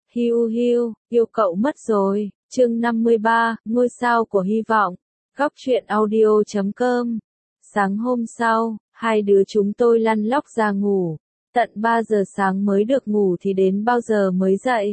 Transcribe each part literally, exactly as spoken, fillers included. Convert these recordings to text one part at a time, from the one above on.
Hiu hiu, yêu cậu mất rồi, chương năm mươi ba, ngôi sao của hy vọng, góc truyện audio chấm com. Sáng hôm sau, hai đứa chúng tôi lăn lóc ra ngủ, tận ba giờ sáng mới được ngủ thì đến bao giờ mới dậy.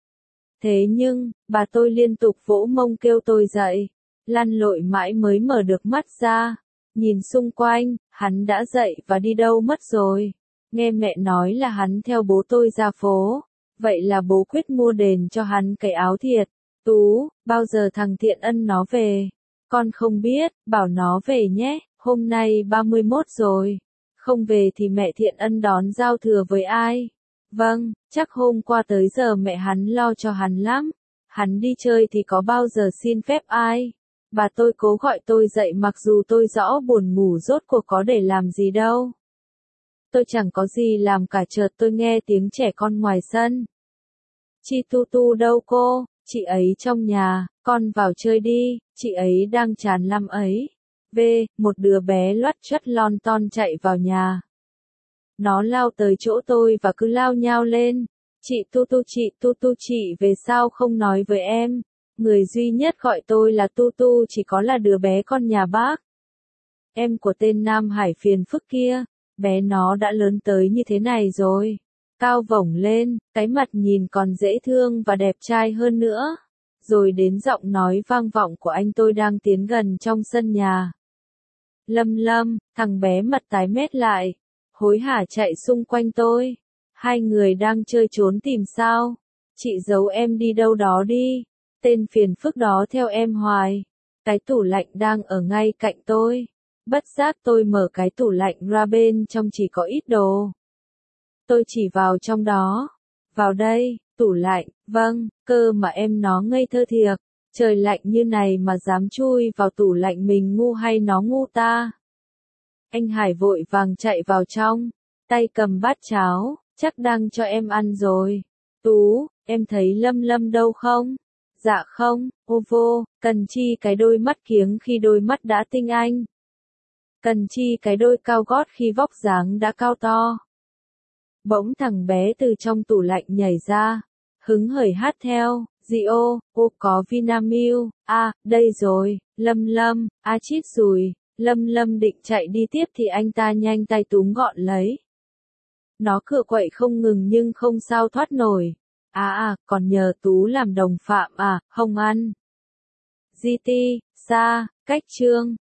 Thế nhưng, bà tôi liên tục vỗ mông kêu tôi dậy, lăn lội mãi mới mở được mắt ra, nhìn xung quanh, hắn đã dậy và đi đâu mất rồi. Nghe mẹ nói là hắn theo bố tôi ra phố. Vậy là bố quyết mua đền cho hắn cái áo thiệt. Tú, bao giờ thằng Thiện Ân nó về? Con không biết, bảo nó về nhé, hôm nay ba mươi mốt rồi. Không về thì mẹ Thiện Ân đón giao thừa với ai? Vâng, chắc hôm qua tới giờ mẹ hắn lo cho hắn lắm. Hắn đi chơi thì có bao giờ xin phép ai? Bà tôi cố gọi tôi dậy mặc dù tôi rõ buồn ngủ rốt cuộc có để làm gì đâu. Tôi chẳng có gì làm cả, chợt tôi nghe tiếng trẻ con ngoài sân. Chị Tu Tu đâu cô? Chị ấy trong nhà, con vào chơi đi, chị ấy đang chán lắm ấy. V, một đứa bé loắt choắt lon ton chạy vào nhà. Nó lao tới chỗ tôi và cứ lao nhao lên. Chị Tu Tu, chị Tu Tu, chị về sao không nói với em? Người duy nhất gọi tôi là Tu Tu chỉ có là đứa bé con nhà bác. Em của tên Nam Hải phiền phức kia, bé nó đã lớn tới như thế này rồi. Cao vổng lên, cái mặt nhìn còn dễ thương và đẹp trai hơn nữa. Rồi đến giọng nói vang vọng của anh tôi đang tiến gần trong sân nhà. Lâm Lâm, thằng bé mặt tái mét lại, hối hả chạy xung quanh tôi. Hai người đang chơi trốn tìm sao? Chị giấu em đi đâu đó đi. Tên phiền phức đó theo em hoài. Cái tủ lạnh đang ở ngay cạnh tôi. Bất giác tôi mở cái tủ lạnh ra, bên trong chỉ có ít đồ. Tôi chỉ vào trong đó. Vào đây, tủ lạnh, vâng, cơ mà em nó ngây thơ thiệt. Trời lạnh như này mà dám chui vào tủ lạnh, mình ngu hay nó ngu ta? Anh Hải vội vàng chạy vào trong, tay cầm bát cháo, chắc đang cho em ăn rồi. Tú, em thấy Lâm Lâm đâu không? Dạ không, ô vô, cần chi cái đôi mắt kiếng khi đôi mắt đã tinh anh. Cần chi cái đôi cao gót khi vóc dáng đã cao to. Bỗng thằng bé từ trong tủ lạnh nhảy ra, hứng hởi hát theo, dì ô, ô có Vinamilk, à, đây rồi, Lâm Lâm, a à, chít rùi, Lâm Lâm định chạy đi tiếp thì anh ta nhanh tay túm gọn lấy. Nó cựa quậy không ngừng nhưng không sao thoát nổi. À à, còn nhờ Tú làm đồng phạm à, không ăn. giê tê, xa, cách chương.